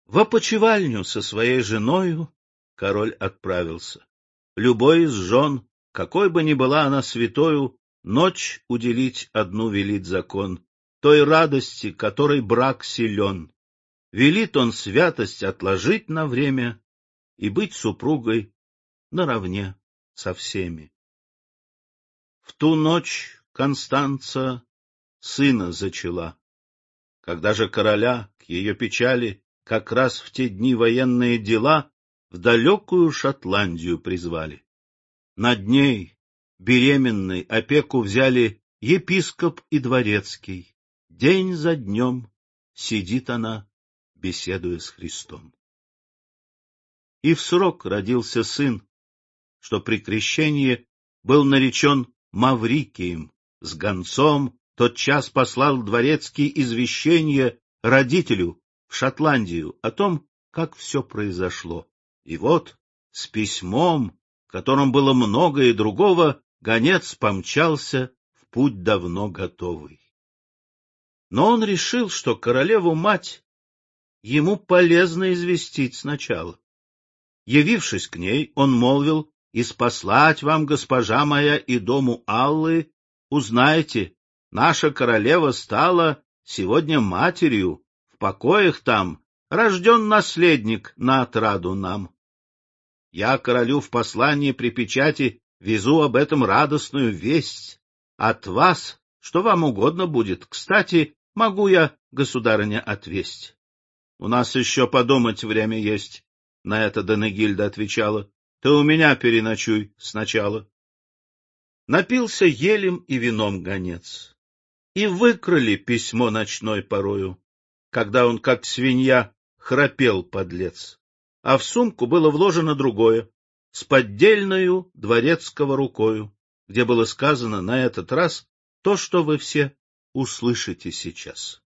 В опочивальню со своей женою король отправился. Любой из жен, какой бы ни была она святою, ночь уделить одну велит закон, той радости, которой брак силен. Велит он святость отложить на время и быть супругой наравне со всеми. В ту ночь Констанца сына зачала. Когда же короля к ее печали как раз в те дни военные дела в далекую Шотландию призвали. Над ней, беременной, опеку взяли епископ и дворецкий. День за днем сидит она, беседуя с Христом. И в срок родился сын, что при крещении был наречен Маврикием. С гонцом тотчас послал дворецкий извещение родителю в Шотландию о том, как все произошло. И вот с письмом, в котором было много и другого, гонец помчался в путь давно готовый. Но он решил, что королеву-мать ему полезно известить сначала. Явившись к ней, он молвил: «И спаслать вам, госпожа моя, и дому Аллы, узнайте, наша королева стала сегодня матерью, в покоях там рожден наследник на отраду нам. Я королю в послании при печати везу об этом радостную весть. От вас, что вам угодно будет, кстати, могу я, государыня, отвесть». «У нас еще подумать время есть», — на это Денегильда отвечала. «Ты у меня переночуй сначала». Напился елем и вином гонец, и выкрали письмо ночной порою, когда он, как свинья, храпел подлец, а в сумку было вложено другое, с поддельною дворецкого рукою, где было сказано на этот раз то, что вы все услышите сейчас.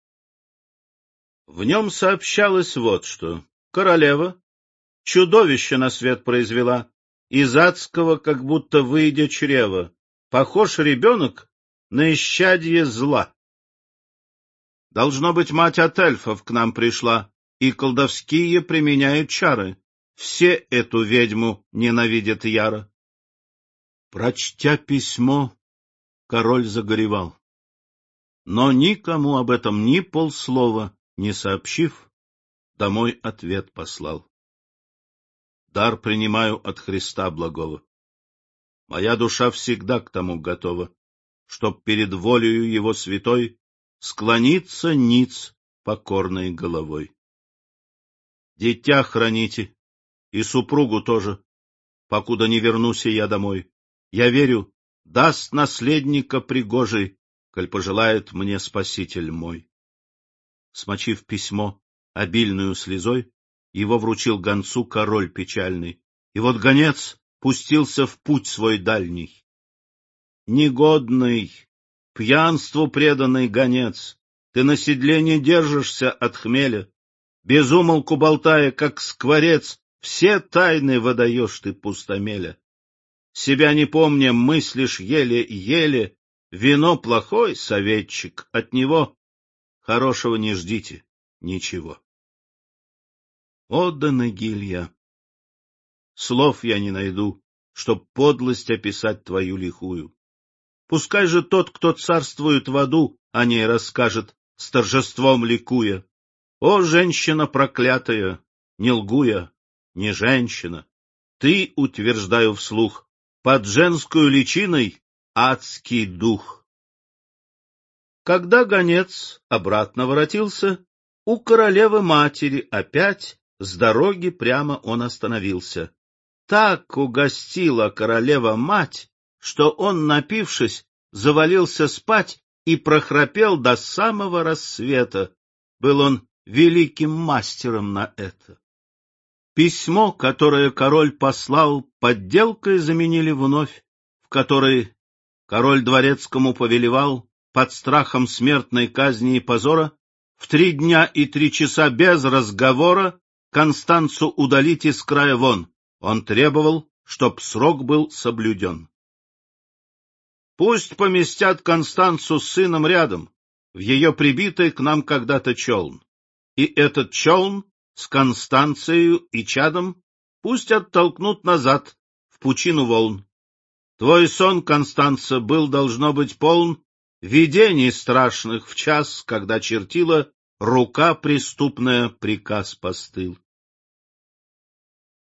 В нем сообщалось вот что: королева чудовище на свет произвела, из адского как будто выйдя чрева, похож ребенок на исчадье зла. Должно быть, мать от эльфов к нам пришла, и колдовские применяют чары. Все эту ведьму ненавидят яро. Прочтя письмо, король загоревал, но никому об этом ни полслова не сообщив, домой ответ послал. Дар принимаю от Христа благого. Моя душа всегда к тому готова, чтоб перед волею его святой склониться ниц покорной головой. Дитя храните, и супругу тоже, покуда не вернусь я домой. Я верю, даст наследника пригожий, коль пожелает мне Спаситель мой. Смочив письмо обильную слезой, его вручил гонцу король печальный, и вот гонец пустился в путь свой дальний. Негодный, пьянству преданный гонец, ты на седле не держишься от хмеля, без умолку болтая, как скворец, все тайны выдаешь ты пустомеля. Себя не помня, мыслишь еле-еле, вино плохой советчик, от него хорошего не ждите ничего. О, Денегилья! Слов я не найду, чтоб подлость описать твою лихую. Пускай же тот, кто царствует в аду, о ней расскажет, с торжеством ликуя. О, женщина проклятая, не лгу я, не женщина, ты, утверждаю вслух, под женскую личиной адский дух. Когда гонец обратно воротился, у королевы-матери опять с дороги прямо он остановился. Так угостила королева-мать, что он, напившись, завалился спать и прохрапел до самого рассвета. Был он великим мастером на это. Письмо, которое король послал, подделкой заменили вновь, в которой король дворецкому повелевал под страхом смертной казни и позора в 3 дня и 3 часа без разговора Констанцу удалить из края вон. Он требовал, чтоб срок был соблюден. Пусть поместят Констанцу с сыном рядом, в ее прибитый к нам когда-то челн. И этот челн с Констанцией и чадом пусть оттолкнут назад в пучину волн. Твой сон, Констанца, был, должно быть, полн видений страшных в час, когда чертила рука преступная приказ постыл.